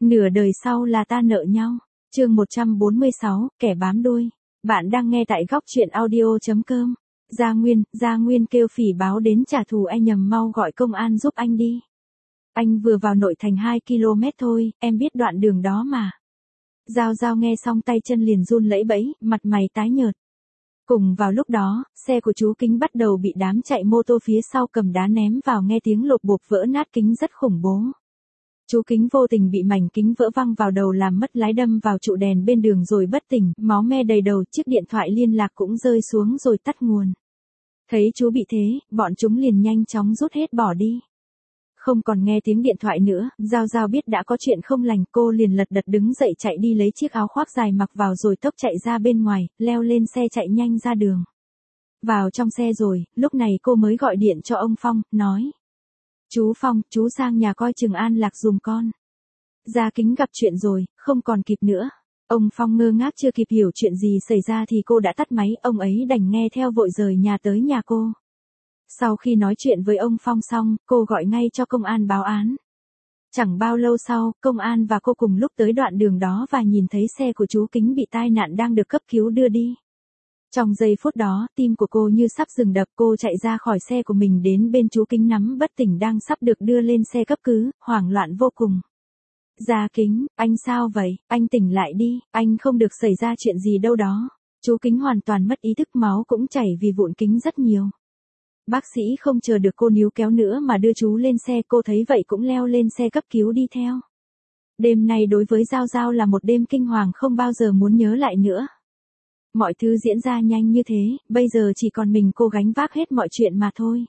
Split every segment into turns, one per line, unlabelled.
Nửa đời sau là ta nợ nhau. Chương 146, kẻ bám đuôi. Bạn đang nghe tại góc truyện audio.com. Gia Nguyên kêu Phỉ báo đến trả thù anh, nhầm mau gọi công an giúp anh đi. Anh vừa vào nội thành 2 km thôi, em biết đoạn đường đó mà. Giao nghe xong tay chân liền run lẩy bẩy, mặt mày tái nhợt. Cùng vào lúc đó, xe của chú Kính bắt đầu bị đám chạy mô tô phía sau cầm đá ném vào, nghe tiếng lộp bộp vỡ nát kính rất khủng bố. Chú Kính vô tình bị mảnh kính vỡ văng vào đầu làm mất lái, đâm vào trụ đèn bên đường rồi bất tỉnh, máu me đầy đầu, chiếc điện thoại liên lạc cũng rơi xuống rồi tắt nguồn. Thấy chú bị thế, bọn chúng liền nhanh chóng rút hết bỏ đi. Không còn nghe tiếng điện thoại nữa, Giao biết đã có chuyện không lành, cô liền lật đật đứng dậy chạy đi lấy chiếc áo khoác dài mặc vào rồi tốc chạy ra bên ngoài, leo lên xe chạy nhanh ra đường. Vào trong xe rồi, lúc này cô mới gọi điện cho ông Phong, nói. Chú Phong, chú sang nhà coi chừng An Lạc giùm con. Gia Kính gặp chuyện rồi, không còn kịp nữa. Ông Phong ngơ ngác chưa kịp hiểu chuyện gì xảy ra thì cô đã tắt máy, ông ấy đành nghe theo vội rời nhà tới nhà cô. Sau khi nói chuyện với ông Phong xong, cô gọi ngay cho công an báo án. Chẳng bao lâu sau, công an và cô cùng lúc tới đoạn đường đó và nhìn thấy xe của chú Kính bị tai nạn đang được cấp cứu đưa đi. Trong giây phút đó, tim của cô như sắp dừng đập, cô chạy ra khỏi xe của mình đến bên chú Kính nắm bất tỉnh đang sắp được đưa lên xe cấp cứu, hoảng loạn vô cùng. Gia Kính, anh sao vậy, anh tỉnh lại đi, anh không được xảy ra chuyện gì đâu đó. Chú Kính hoàn toàn mất ý thức, máu cũng chảy vì vụn kính rất nhiều. Bác sĩ không chờ được cô níu kéo nữa mà đưa chú lên xe, cô thấy vậy cũng leo lên xe cấp cứu đi theo. Đêm nay đối với Giao là một đêm kinh hoàng không bao giờ muốn nhớ lại nữa. Mọi thứ diễn ra nhanh như thế, bây giờ chỉ còn mình cô gánh vác hết mọi chuyện mà thôi.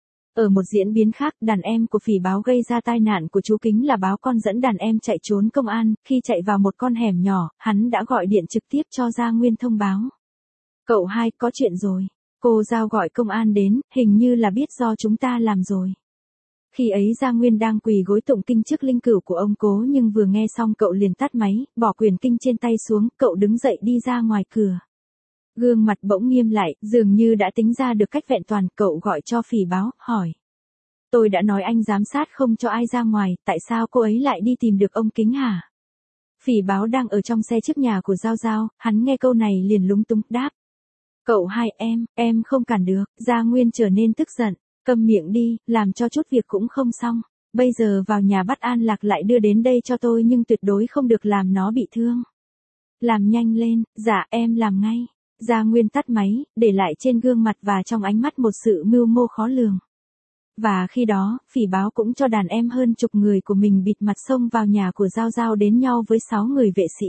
Ở một diễn biến khác, đàn em của Phỉ báo gây ra tai nạn của chú Kính là báo con dẫn đàn em chạy trốn công an, khi chạy vào một con hẻm nhỏ, hắn đã gọi điện trực tiếp cho Gia Nguyên thông báo. Cậu hai, có chuyện rồi. Cô Giao gọi công an đến, hình như là biết do chúng ta làm rồi. Khi ấy Gia Nguyên đang quỳ gối tụng kinh trước linh cữu của ông Cố, nhưng vừa nghe xong cậu liền tắt máy, bỏ quyền kinh trên tay xuống, cậu đứng dậy đi ra ngoài cửa. Gương mặt bỗng nghiêm lại, dường như đã tính ra được cách vẹn toàn, cậu gọi cho Phỉ báo, hỏi. Tôi đã nói anh giám sát không cho ai ra ngoài, tại sao cô ấy lại đi tìm được ông Kính hả? Phỉ báo đang ở trong xe trước nhà của Giao, hắn nghe câu này liền lúng túng, đáp. Cậu hai, em không cản được. Gia Nguyên trở nên tức giận, câm miệng đi, làm cho chút việc cũng không xong. Bây giờ vào nhà bắt An Lạc lại đưa đến đây cho tôi, nhưng tuyệt đối không được làm nó bị thương. Làm nhanh lên, dạ em làm ngay. Gia Nguyên tắt máy, để lại trên gương mặt và trong ánh mắt một sự mưu mô khó lường. Và khi đó, Phỉ báo cũng cho đàn em hơn chục người của mình bịt mặt xông vào nhà của Giao đến nhau với 6 người vệ sĩ.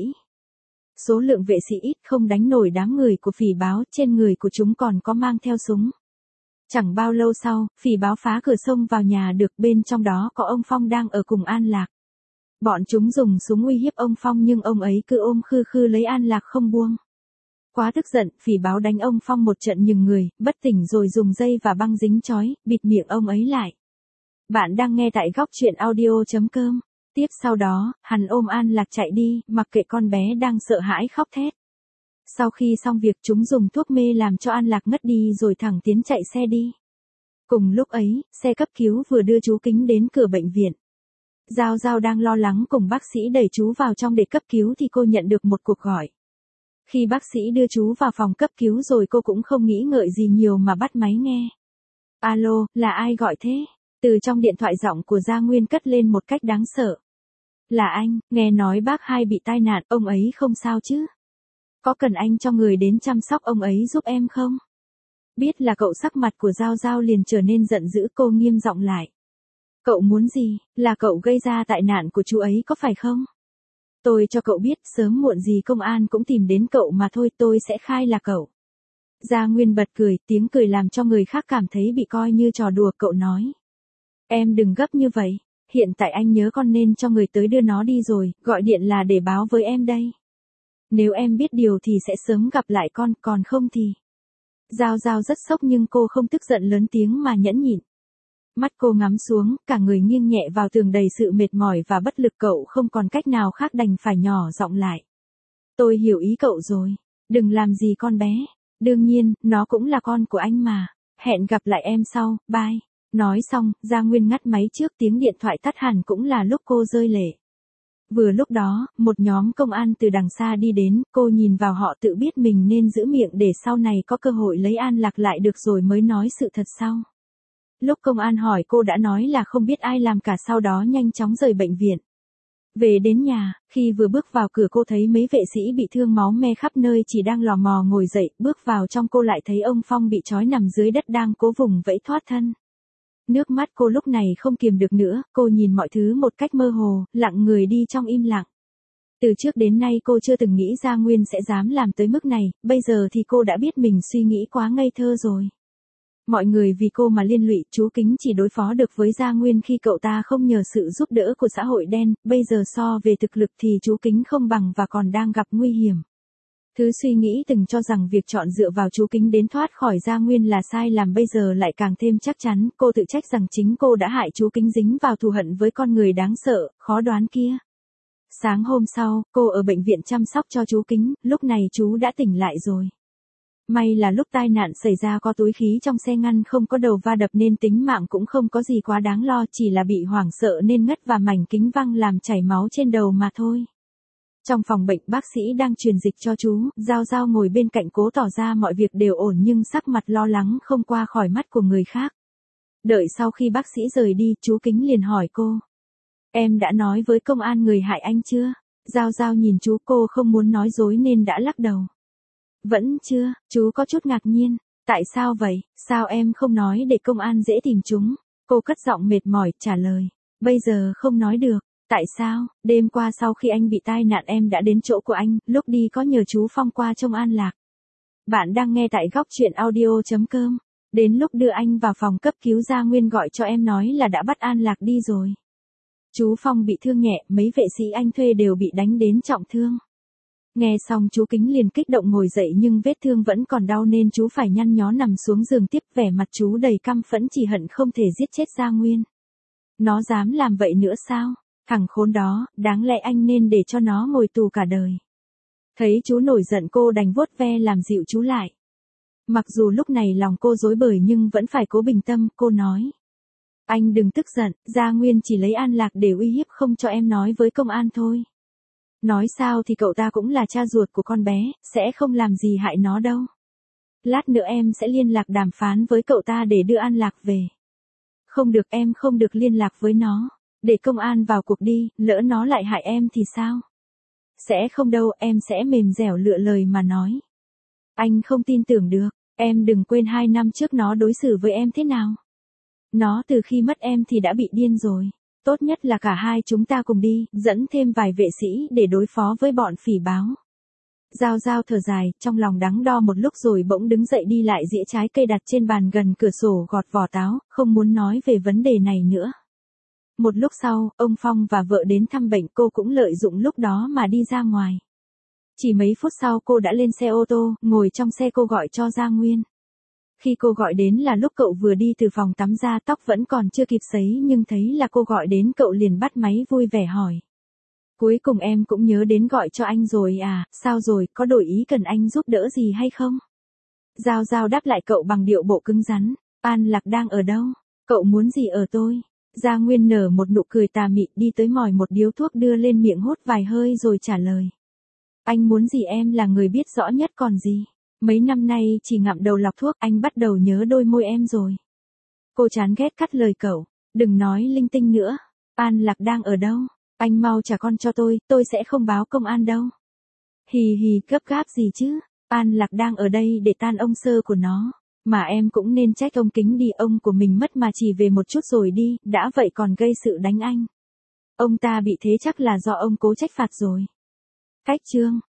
Số lượng vệ sĩ ít không đánh nổi đám người của Phỉ báo, trên người của chúng còn có mang theo súng. Chẳng bao lâu sau, Phỉ báo phá cửa xông vào nhà được, bên trong đó có ông Phong đang ở cùng An Lạc. Bọn chúng dùng súng uy hiếp ông Phong nhưng ông ấy cứ ôm khư lấy An Lạc không buông. Quá tức giận, Phỉ báo đánh ông Phong một trận nhừng người, bất tỉnh rồi dùng dây và băng dính trói, bịt miệng ông ấy lại. Bạn đang nghe tại góc truyện audio.com. Tiếp sau đó, hắn ôm An Lạc chạy đi, mặc kệ con bé đang sợ hãi khóc thét. Sau khi xong việc, chúng dùng thuốc mê làm cho An Lạc ngất đi rồi thẳng tiến chạy xe đi. Cùng lúc ấy, xe cấp cứu vừa đưa chú Kính đến cửa bệnh viện. Giao đang lo lắng cùng bác sĩ đẩy chú vào trong để cấp cứu thì cô nhận được một cuộc gọi. Khi bác sĩ đưa chú vào phòng cấp cứu rồi cô cũng không nghĩ ngợi gì nhiều mà bắt máy nghe. Alo, là ai gọi thế? Từ trong điện thoại giọng của Gia Nguyên cất lên một cách đáng sợ. Là anh, nghe nói bác hai bị tai nạn, ông ấy không sao chứ? Có cần anh cho người đến chăm sóc ông ấy giúp em không? Biết là cậu, sắc mặt của Giao liền trở nên giận dữ, cô nghiêm giọng lại. Cậu muốn gì, là cậu gây ra tai nạn của chú ấy có phải không? Tôi cho cậu biết, sớm muộn gì công an cũng tìm đến cậu mà thôi, tôi sẽ khai là cậu. Gia Nguyên bật cười, tiếng cười làm cho người khác cảm thấy bị coi như trò đùa, cậu nói. Em đừng gấp như vậy, hiện tại anh nhớ con nên cho người tới đưa nó đi rồi, gọi điện là để báo với em đây. Nếu em biết điều thì sẽ sớm gặp lại con, còn không thì... Giao rất sốc nhưng cô không tức giận lớn tiếng mà nhẫn nhịn. Mắt cô ngắm xuống, cả người nghiêng nhẹ vào tường đầy sự mệt mỏi và bất lực, cậu không còn cách nào khác đành phải nhỏ giọng lại. Tôi hiểu ý cậu rồi, đừng làm gì con bé, đương nhiên, nó cũng là con của anh mà, hẹn gặp lại em sau, bye. Nói xong, Gia Nguyên ngắt máy trước, tiếng điện thoại tắt hẳn cũng là lúc cô rơi lệ. Vừa lúc đó, một nhóm công an từ đằng xa đi đến, cô nhìn vào họ tự biết mình nên giữ miệng để sau này có cơ hội lấy An Lạc lại được rồi mới nói sự thật sau. Lúc công an hỏi cô đã nói là không biết ai làm cả, sau đó nhanh chóng rời bệnh viện. Về đến nhà, khi vừa bước vào cửa cô thấy mấy vệ sĩ bị thương máu me khắp nơi chỉ đang lò mò ngồi dậy, bước vào trong cô lại thấy ông Phong bị trói nằm dưới đất đang cố vùng vẫy thoát thân. Nước mắt cô lúc này không kiềm được nữa, cô nhìn mọi thứ một cách mơ hồ, lặng người đi trong im lặng. Từ trước đến nay cô chưa từng nghĩ Gia Nguyên sẽ dám làm tới mức này, bây giờ thì cô đã biết mình suy nghĩ quá ngây thơ rồi. Mọi người vì cô mà liên lụy, chú Kính chỉ đối phó được với Gia Nguyên khi cậu ta không nhờ sự giúp đỡ của xã hội đen, bây giờ so về thực lực thì chú Kính không bằng và còn đang gặp nguy hiểm. Thứ suy nghĩ từng cho rằng việc chọn dựa vào chú Kính đến thoát khỏi Gia Nguyên là sai làm bây giờ lại càng thêm chắc chắn, cô tự trách rằng chính cô đã hại chú Kính dính vào thù hận với con người đáng sợ, khó đoán kia. Sáng hôm sau, cô ở bệnh viện chăm sóc cho chú Kính, lúc này chú đã tỉnh lại rồi. May là lúc tai nạn xảy ra có túi khí trong xe ngăn không có đầu va đập nên tính mạng cũng không có gì quá đáng lo, chỉ là bị hoảng sợ nên ngất và mảnh kính văng làm chảy máu trên đầu mà thôi. Trong phòng bệnh bác sĩ đang truyền dịch cho chú, Giao Giao ngồi bên cạnh cố tỏ ra mọi việc đều ổn nhưng sắc mặt lo lắng không qua khỏi mắt của người khác. Đợi sau khi bác sĩ rời đi, chú Kính liền hỏi cô. Em đã nói với công an người hại anh chưa? Giao Giao nhìn chú, cô không muốn nói dối nên đã lắc đầu. Vẫn chưa, chú có chút ngạc nhiên. Tại sao vậy, sao em không nói để công an dễ tìm chúng? Cô cất giọng mệt mỏi, trả lời. Bây giờ không nói được. Tại sao, đêm qua sau khi anh bị tai nạn em đã đến chỗ của anh, lúc đi có nhờ chú Phong qua trông An Lạc. Bạn đang nghe tại góc truyện audio.com. Đến lúc đưa anh vào phòng cấp cứu Gia Nguyên gọi cho em nói là đã bắt An Lạc đi rồi. Chú Phong bị thương nhẹ, mấy vệ sĩ anh thuê đều bị đánh đến trọng thương. Nghe xong chú Kính liền kích động ngồi dậy nhưng vết thương vẫn còn đau nên chú phải nhăn nhó nằm xuống giường tiếp, vẻ mặt chú đầy căm phẫn chỉ hận không thể giết chết Gia Nguyên. Nó dám làm vậy nữa sao? Thằng khốn đó, đáng lẽ anh nên để cho nó ngồi tù cả đời. Thấy chú nổi giận cô đành vuốt ve làm dịu chú lại. Mặc dù lúc này lòng cô rối bời nhưng vẫn phải cố bình tâm, cô nói. Anh đừng tức giận, Gia Nguyên chỉ lấy An Lạc để uy hiếp không cho em nói với công an thôi. Nói sao thì cậu ta cũng là cha ruột của con bé, sẽ không làm gì hại nó đâu. Lát nữa em sẽ liên lạc đàm phán với cậu ta để đưa An Lạc về. Không được, em không được liên lạc với nó. Để công an vào cuộc đi, lỡ nó lại hại em thì sao? Sẽ không đâu, em sẽ mềm dẻo lựa lời mà nói. Anh không tin tưởng được, em đừng quên 2 năm trước nó đối xử với em thế nào. Nó từ khi mất em thì đã bị điên rồi. Tốt nhất là cả hai chúng ta cùng đi, dẫn thêm vài vệ sĩ để đối phó với bọn phỉ báo. Giao Giao thở dài, trong lòng đắn đo một lúc rồi bỗng đứng dậy đi lại dĩa trái cây đặt trên bàn gần cửa sổ gọt vỏ táo, không muốn nói về vấn đề này nữa. Một lúc sau, ông Phong và vợ đến thăm bệnh, cô cũng lợi dụng lúc đó mà đi ra ngoài. Chỉ mấy phút sau cô đã lên xe ô tô, ngồi trong xe cô gọi cho Gia Nguyên. Khi cô gọi đến là lúc cậu vừa đi từ phòng tắm ra, tóc vẫn còn chưa kịp sấy nhưng thấy là cô gọi đến cậu liền bắt máy vui vẻ hỏi. Cuối cùng em cũng nhớ đến gọi cho anh rồi à, sao rồi, có đổi ý cần anh giúp đỡ gì hay không? Giao Giao đáp lại cậu bằng điệu bộ cứng rắn. An Lạc đang ở đâu? Cậu muốn gì ở tôi? Gia Nguyên nở một nụ cười tà mị đi tới mỏi một điếu thuốc đưa lên miệng hút vài hơi rồi trả lời. Anh muốn gì em là người biết rõ nhất còn gì. Mấy năm nay chỉ ngậm đầu lọc thuốc anh bắt đầu nhớ đôi môi em rồi. Cô chán ghét cắt lời cậu. Đừng nói linh tinh nữa. An Lạc đang ở đâu? Anh mau trả con cho tôi sẽ không báo công an đâu. Hì hì, gấp gáp gì chứ? An Lạc đang ở đây để tan ông sơ của nó. Mà em cũng nên trách ông Kính đi, ông của mình mất mà chỉ về một chút rồi đi, đã vậy còn gây sự đánh anh. Ông ta bị thế chắc là do ông cố trách phạt rồi. Cách chương